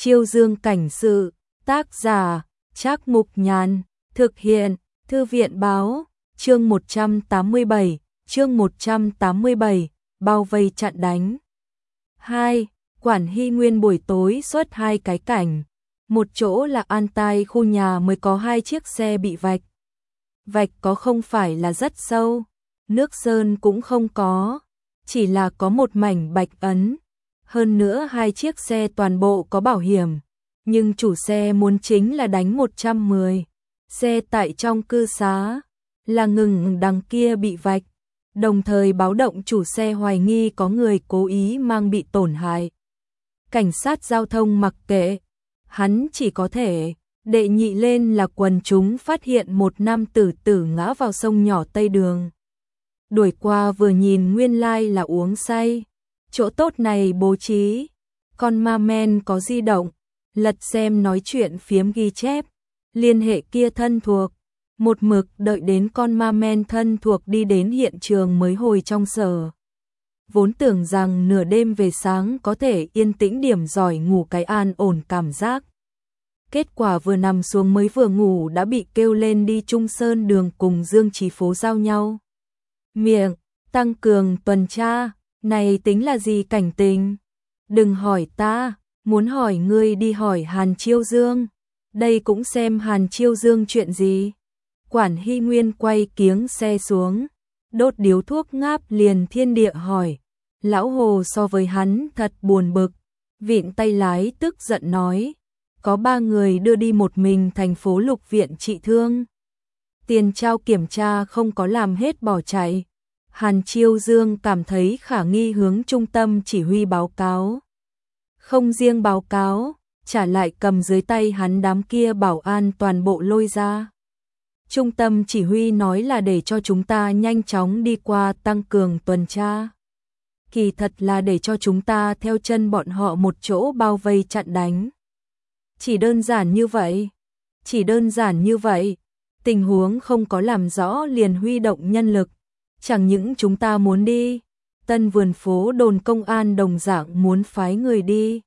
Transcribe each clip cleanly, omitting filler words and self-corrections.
Chiêu Dương cảnh sự, tác giả, Trác Mục Nhàn, thực hiện, Thư viện báo, chương 187, bao vây chặn đánh. 2. Quản Hy Nguyên buổi tối xuất 2 cái cảnh. Một chỗ là an tai khu nhà mới có 2 chiếc xe bị vạch. Vạch có không phải là rất sâu, nước sơn cũng không có, chỉ là có một mảnh bạch ấn. Hơn nữa 2 chiếc xe toàn bộ có bảo hiểm, nhưng chủ xe muốn chính là đánh 110. Xe tại trong cư xá, là ngừng đằng kia bị vạch, đồng thời báo động chủ xe hoài nghi có người cố ý mang bị tổn hại. Cảnh sát giao thông mặc kệ, hắn chỉ có thể đệ nhị lên là quần chúng phát hiện một nam tử tử ngã vào sông nhỏ Tây Đường. Đuổi qua vừa nhìn nguyên lai là uống say. Chỗ tốt này bố trí, con ma men có di động, lật xem nói chuyện phiếm ghi chép, liên hệ kia thân thuộc, một mực đợi đến con ma men thân thuộc đi đến hiện trường mới hồi trong sở. Vốn tưởng rằng nửa đêm về sáng có thể yên tĩnh điểm giỏi ngủ cái an ổn cảm giác. Kết quả vừa nằm xuống mới vừa ngủ đã bị kêu lên đi Trung Sơn Đường cùng Dương Chí Phố giao nhau. Miệng, tăng cường tuần tra, này tính là gì cảnh tình? Đừng hỏi ta, muốn hỏi ngươi đi hỏi Hàn Chiêu Dương. Đây cũng xem Hàn Chiêu Dương chuyện gì. Quản Hy Nguyên quay kiếng xe xuống, đốt điếu thuốc ngáp liền thiên địa hỏi. Lão Hồ so với hắn thật buồn bực, vịn tay lái tức giận nói. Có 3 người đưa đi một mình thành phố Lục viện trị thương. Tiền trao kiểm tra không có làm hết bỏ chạy. Hàn Chiêu Dương cảm thấy khả nghi hướng trung tâm chỉ huy báo cáo. Không riêng báo cáo, trả lại cầm dưới tay hắn đám kia bảo an toàn bộ lôi ra. Trung tâm chỉ huy nói là để cho chúng ta nhanh chóng đi qua tăng cường tuần tra. Kỳ thật là để cho chúng ta theo chân bọn họ một chỗ bao vây chặn đánh. Chỉ đơn giản như vậy. Tình huống không có làm rõ liền huy động nhân lực. Chẳng những chúng ta muốn đi, Tân Vườn Phố đồn công an đồng dạng muốn phái người đi.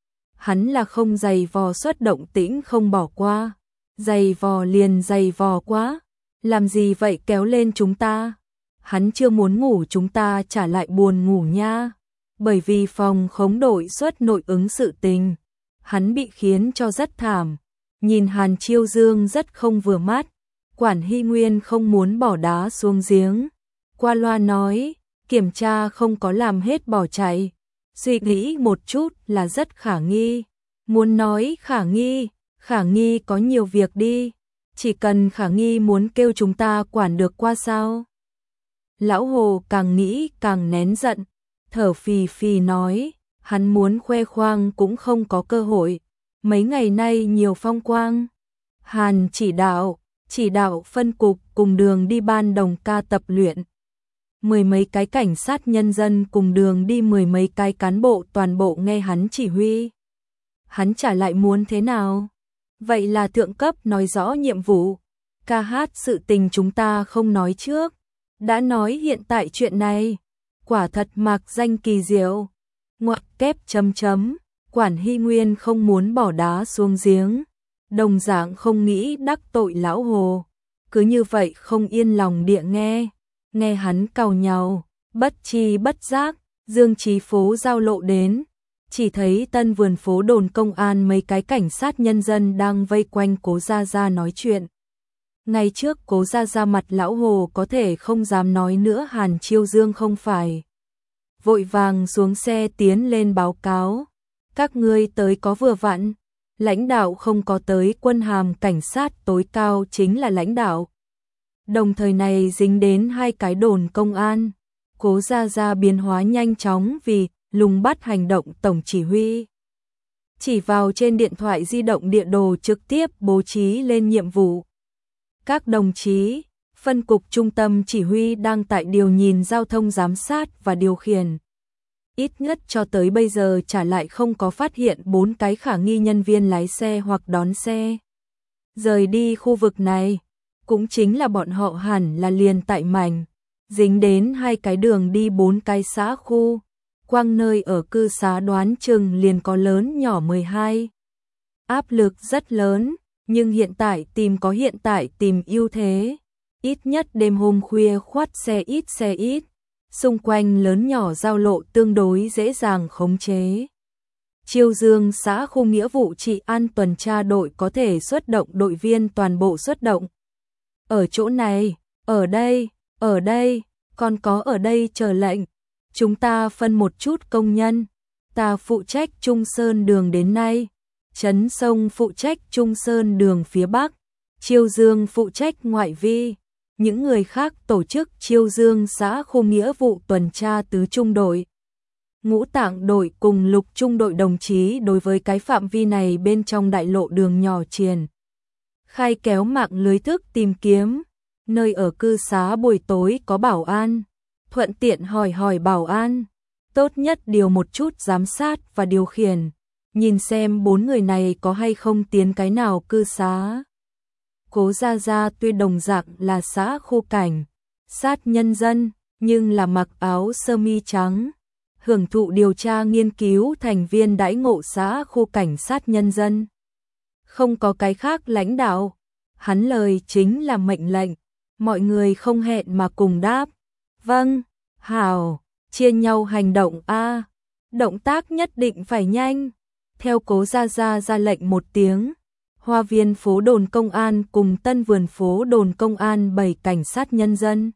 Hắn là không giày vò xuất động tĩnh không bỏ qua. Giày vò liền giày vò quá. Làm gì vậy kéo lên chúng ta? Hắn chưa muốn ngủ chúng ta trả lại buồn ngủ nha. Bởi vì phòng khống đội xuất nội ứng sự tình. Hắn bị khiến cho rất thảm. Nhìn Hàn Chiêu Dương rất không vừa mắt. Quản Hy Nguyên không muốn bỏ đá xuống giếng. Qua loa nói, kiểm tra không có làm hết bỏ chạy. Suy nghĩ một chút là rất khả nghi. Muốn nói khả nghi có nhiều việc đi. Chỉ cần khả nghi muốn kêu chúng ta quản được qua sao. Lão Hồ càng nghĩ càng nén giận. Thở phì phì nói, hắn muốn khoe khoang cũng không có cơ hội. Mấy ngày nay nhiều phong quang. Hàn chỉ đạo phân cục cùng đường đi ban đồng ca tập luyện. 10 mấy cái cảnh sát nhân dân cùng đường đi 10 mấy cái cán bộ toàn bộ nghe hắn chỉ huy. Hắn trả lại muốn thế nào? Vậy là thượng cấp nói rõ nhiệm vụ. Ca hát sự tình chúng ta không nói trước. Đã nói hiện tại chuyện này. Quả thật mạc danh kỳ diệu. Ngoặc kép chấm chấm. Quản Hy Nguyên không muốn bỏ đá xuống giếng. Đồng dạng không nghĩ đắc tội Lão Hồ. Cứ như vậy không yên lòng địa nghe. Nghe hắn càu nhàu, bất chi bất giác, Dương Chí Phố giao lộ đến. Chỉ thấy Tân Vườn Phố đồn công an mấy cái cảnh sát nhân dân đang vây quanh Cố Gia Gia nói chuyện. Ngày trước Cố Gia Gia mặt Lão Hồ có thể không dám nói nữa Hàn Chiêu Dương không phải. Vội vàng xuống xe tiến lên báo cáo. Các ngươi tới có vừa vặn. Lãnh đạo không có tới, quân hàm cảnh sát tối cao chính là lãnh đạo. Đồng thời này dính đến 2 cái đồn công an. Cố Gia Gia biến hóa nhanh chóng vì lùng bắt hành động tổng chỉ huy. Chỉ vào trên điện thoại di động địa đồ trực tiếp bố trí lên nhiệm vụ. Các đồng chí, phân cục trung tâm chỉ huy đang tại điều nhìn giao thông giám sát và điều khiển. Ít nhất cho tới bây giờ trả lại không có phát hiện 4 cái khả nghi nhân viên lái xe hoặc đón xe. Rời đi khu vực này. Cũng chính là bọn họ hẳn là liền tại mảnh, dính đến 2 cái đường đi 4 cái xã khu, quang nơi ở cư xá đoán chừng liền có lớn nhỏ 12. áp lực rất lớn, nhưng hiện tại tìm ưu thế. Ít nhất đêm hôm khuya khoắt xe ít, xung quanh lớn nhỏ giao lộ tương đối dễ dàng khống chế. Chiêu Dương xã khu nghĩa vụ trị an tuần tra đội có thể xuất động đội viên toàn bộ xuất động. Ở chỗ này, ở đây, còn có ở đây chờ lệnh. Chúng ta phân một chút công nhân. Ta phụ trách Trung Sơn đường đến nay. Trấn Sông phụ trách Trung Sơn đường phía Bắc. Chiêu Dương phụ trách ngoại vi. Những người khác tổ chức Chiêu Dương xã khu nghĩa vụ tuần tra tứ trung đội. Ngũ Tạng đội cùng Lục trung đội đồng chí đối với cái phạm vi này bên trong đại lộ đường nhỏ triển khai kéo mạng lưới thức tìm kiếm. Nơi ở cư xá buổi tối có bảo an, thuận tiện hỏi bảo an. Tốt nhất điều một chút giám sát và điều khiển, nhìn xem 4 người này có hay không tiến cái nào cư xá. Cố Gia Gia tuy đồng dạng là xã khu cảnh sát nhân dân, nhưng là mặc áo sơ mi trắng, hưởng thụ điều tra nghiên cứu thành viên đãi ngộ xã khu cảnh sát nhân dân. Không có cái khác lãnh đạo, hắn lời chính là mệnh lệnh, mọi người không hẹn mà cùng đáp. Vâng, hảo, chia nhau hành động a. Động tác nhất định phải nhanh. Theo Cố Gia Gia ra lệnh một tiếng, Hoa viên phố đồn công an cùng Tân vườn phố đồn công an 7 cảnh sát nhân dân,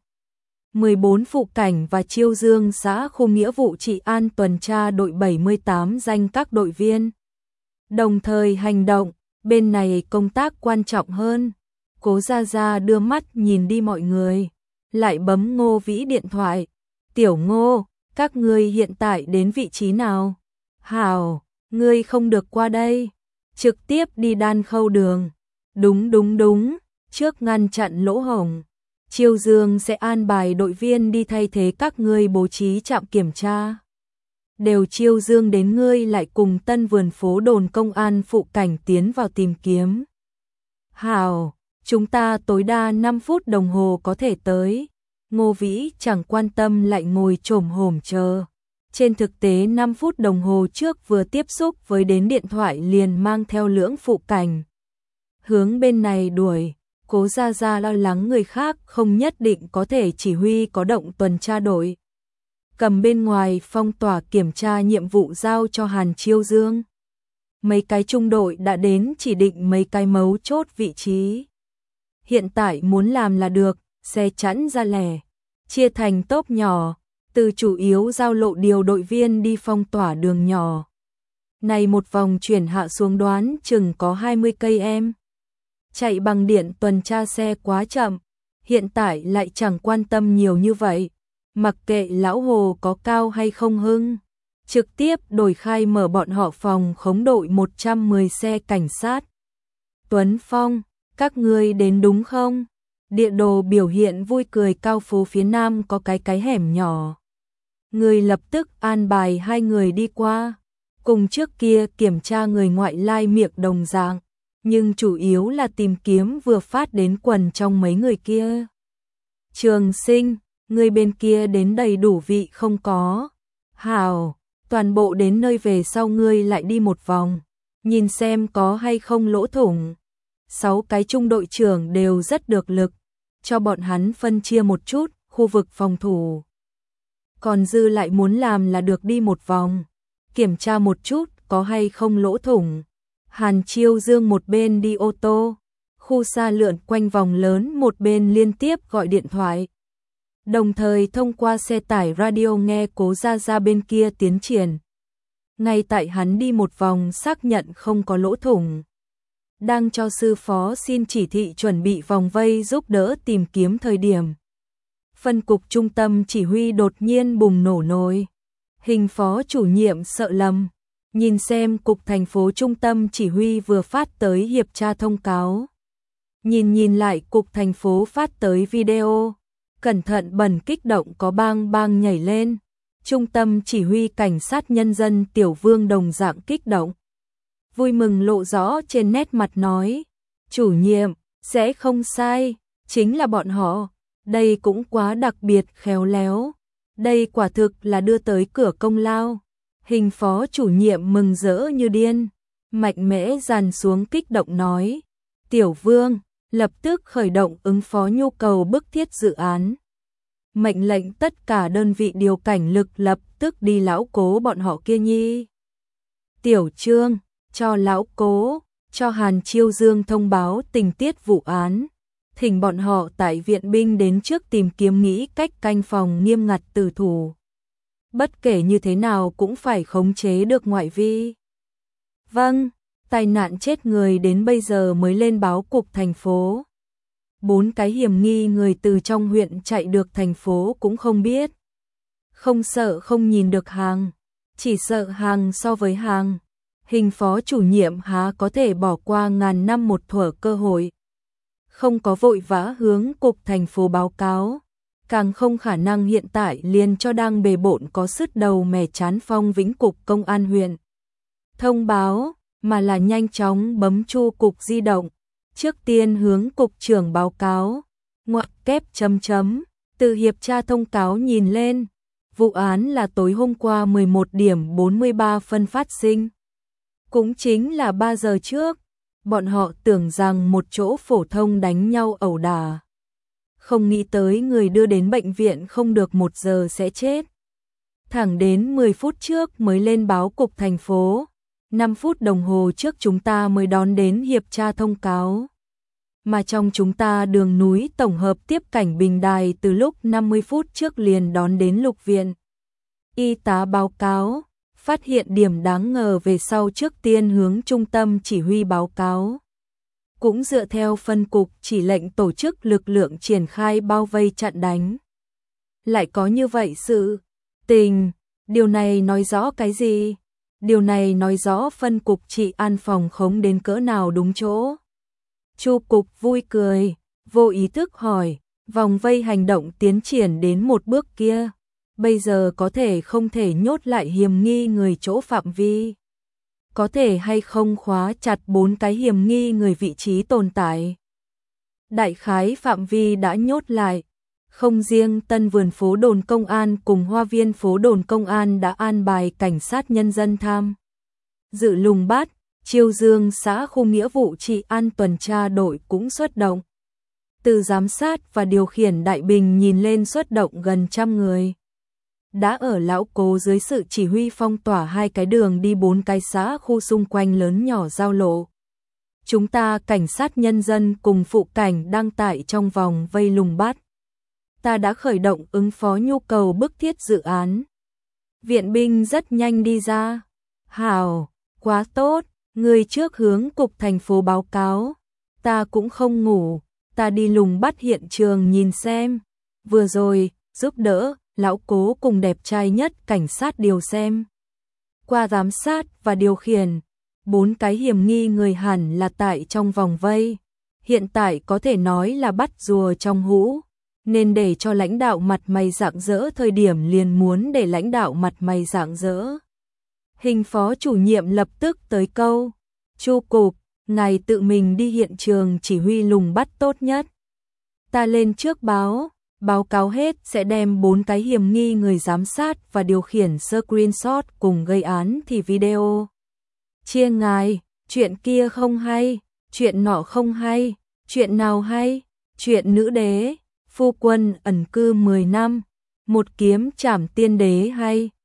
14 phụ cảnh và Chiêu Dương xã khu nghĩa vụ trị an tuần tra đội 78 danh các đội viên. Đồng thời hành động, bên này công tác quan trọng hơn. Cố Gia Gia đưa mắt nhìn đi mọi người, lại bấm Ngô Vĩ điện thoại. Tiểu Ngô, các ngươi hiện tại đến vị trí nào? Hảo, ngươi không được qua đây. Trực tiếp đi Đan Khâu đường. Đúng, trước ngăn chặn lỗ hổng. Chiêu Dương sẽ an bài đội viên đi thay thế các ngươi bố trí trạm kiểm tra. Đều Chiêu Dương đến ngươi lại cùng Tân vườn phố đồn công an phụ cảnh tiến vào tìm kiếm. Hảo, chúng ta tối đa 5 phút đồng hồ có thể tới. Ngô Vĩ chẳng quan tâm lại ngồi chồm hổm chờ. Trên thực tế 5 phút đồng hồ trước vừa tiếp xúc với đến điện thoại liền mang theo lưỡng phụ cảnh. Hướng bên này đuổi, Cố Gia Gia lo lắng người khác không nhất định có thể chỉ huy có động tuần tra đội. Cầm bên ngoài phong tỏa kiểm tra nhiệm vụ giao cho Hàn Chiêu Dương. Mấy cái trung đội đã đến chỉ định mấy cái mấu chốt vị trí. Hiện tại muốn làm là được, xe chẵn ra lẻ, chia thành tốp nhỏ. Từ chủ yếu giao lộ điều đội viên đi phong tỏa đường nhỏ. Này một vòng chuyển hạ xuống đoán chừng có 20 cây em. Chạy bằng điện tuần tra xe quá chậm, hiện tại lại chẳng quan tâm nhiều như vậy. Mặc kệ lão Hồ có cao hay không hưng, trực tiếp đổi khai mở bọn họ phòng khống đội 110 xe cảnh sát. Tuấn Phong, các ngươi đến đúng không? Địa đồ biểu hiện vui cười cao phố phía nam có cái hẻm nhỏ. Người lập tức an bài 2 người đi qua, cùng trước kia kiểm tra người ngoại lai miệng đồng dạng, nhưng chủ yếu là tìm kiếm vừa phát đến quần trong mấy người kia. Trường Sinh, người bên kia đến đầy đủ vị không có? Hảo, toàn bộ đến nơi về sau ngươi lại đi một vòng, nhìn xem có hay không lỗ thủng. 6 cái trung đội trưởng đều rất được lực, cho bọn hắn phân chia một chút khu vực phòng thủ. Còn dư lại muốn làm là được đi một vòng, kiểm tra một chút có hay không lỗ thủng. Hàn Chiêu Dương một bên đi ô tô, khu xa lượn quanh vòng lớn một bên liên tiếp gọi điện thoại. Đồng thời thông qua xe tải radio nghe Cố Gia Gia bên kia tiến triển. Ngay tại hắn đi một vòng xác nhận không có lỗ thủng, đang cho sư phó xin chỉ thị chuẩn bị vòng vây giúp đỡ tìm kiếm thời điểm. Phân cục trung tâm chỉ huy đột nhiên bùng nổ nồi. Hình phó chủ nhiệm sợ lầm, nhìn xem cục thành phố trung tâm chỉ huy vừa phát tới hiệp tra thông cáo. Nhìn lại cục thành phố phát tới video, cẩn thận bẩn kích động có bang bang nhảy lên. Trung tâm chỉ huy cảnh sát nhân dân Tiểu Vương đồng dạng kích động. Vui mừng lộ rõ trên nét mặt nói, chủ nhiệm, sẽ không sai, chính là bọn họ. Đây cũng quá đặc biệt khéo léo. Đây quả thực là đưa tới cửa công lao. Hình phó chủ nhiệm mừng rỡ như điên. Mạnh Mẽ dàn xuống kích động nói, Tiểu Vương, lập tức khởi động ứng phó nhu cầu bức thiết dự án. Mệnh lệnh tất cả đơn vị điều cảnh lực lập tức đi Lão Cố bọn họ kia nhi. Tiểu Trương, cho Lão Cố, cho Hàn Chiêu Dương thông báo tình tiết vụ án. Thỉnh bọn họ tại viện binh đến trước tìm kiếm nghĩ cách canh phòng nghiêm ngặt tử thủ. Bất kể như thế nào cũng phải khống chế được ngoại vi. Vâng, tai nạn chết người đến bây giờ mới lên báo cục thành phố. 4 cái hiểm nghi người từ trong huyện chạy được thành phố cũng không biết. Không sợ không nhìn được hàng, chỉ sợ hàng so với hàng. Hình phó chủ nhiệm há có thể bỏ qua ngàn năm một thuở cơ hội. Không có vội vã hướng cục thành phố báo cáo, càng không khả năng hiện tại liền cho đang bề bộn có sứt đầu mẻ chán Phong Vĩnh cục công an huyện thông báo, mà là nhanh chóng bấm chu cục di động, trước tiên hướng cục trưởng báo cáo, ngoặc kép chấm chấm, từ hiệp tra thông cáo nhìn lên, vụ án là tối hôm qua 11 điểm 43 phân phát sinh. Cũng chính là 3 giờ trước, bọn họ tưởng rằng một chỗ phổ thông đánh nhau ẩu đả. Không nghĩ tới người đưa đến bệnh viện không được 1 giờ sẽ chết. Thẳng đến 10 phút trước mới lên báo cục thành phố, 5 phút đồng hồ trước chúng ta mới đón đến hiệp tra thông cáo. Mà trong chúng ta đường núi tổng hợp tiếp cảnh Bình Đài từ lúc 50 phút trước liền đón đến lục viện. Y tá báo cáo, phát hiện điểm đáng ngờ về sau trước tiên hướng trung tâm chỉ huy báo cáo. Cũng dựa theo phân cục chỉ lệnh tổ chức lực lượng triển khai bao vây chặn đánh. Lại có như vậy sự tình, điều này nói rõ cái gì? Điều này nói rõ phân cục trị an phòng khống đến cỡ nào đúng chỗ. Chu cục vui cười, vô ý thức hỏi, vòng vây hành động tiến triển đến một bước kia, bây giờ có thể không thể nhốt lại hiểm nghi người chỗ phạm vi? Có thể hay không khóa chặt 4 cái hiểm nghi người vị trí tồn tại? Đại khái phạm vi đã nhốt lại, không riêng Tân Vườn phố đồn công an cùng Hoa viên phố đồn công an đã an bài cảnh sát nhân dân tham dự lùng bắt, Chiêu Dương xã khu nghĩa vụ trị an tuần tra đội cũng xuất động. Từ giám sát và điều khiển Đại Bình nhìn lên xuất động gần 100 người. Đã ở Lão Cố dưới sự chỉ huy phong tỏa 2 cái đường đi 4 cái xã khu xung quanh lớn nhỏ giao lộ. Chúng ta cảnh sát nhân dân cùng phụ cảnh đang tại trong vòng vây lùng bắt. Ta đã khởi động ứng phó nhu cầu bức thiết dự án. Viện binh rất nhanh đi ra. Hảo, quá tốt, người trước hướng cục thành phố báo cáo. Ta cũng không ngủ, ta đi lùng bắt hiện trường nhìn xem. Vừa rồi, giúp đỡ, Lão Cố cùng đẹp trai nhất cảnh sát điều xem. Qua giám sát và điều khiển, 4 cái hiểm nghi người hẳn là tại trong vòng vây. Hiện tại có thể nói là bắt rùa trong hũ. Nên để cho lãnh đạo mặt mày rạng rỡ thời điểm liền muốn để lãnh đạo mặt mày rạng rỡ. Hình phó chủ nhiệm lập tức tới câu, Chu cục, ngài tự mình đi hiện trường chỉ huy lùng bắt tốt nhất. Ta lên trước báo cáo hết sẽ đem 4 cái hiểm nghi người giám sát và điều khiển screenshot cùng gây án thì video. Chia ngài, chuyện kia không hay, chuyện nọ không hay, chuyện nào hay, chuyện nữ đế. Phu quân ẩn cư 10 năm, một kiếm trảm tiên đế hay,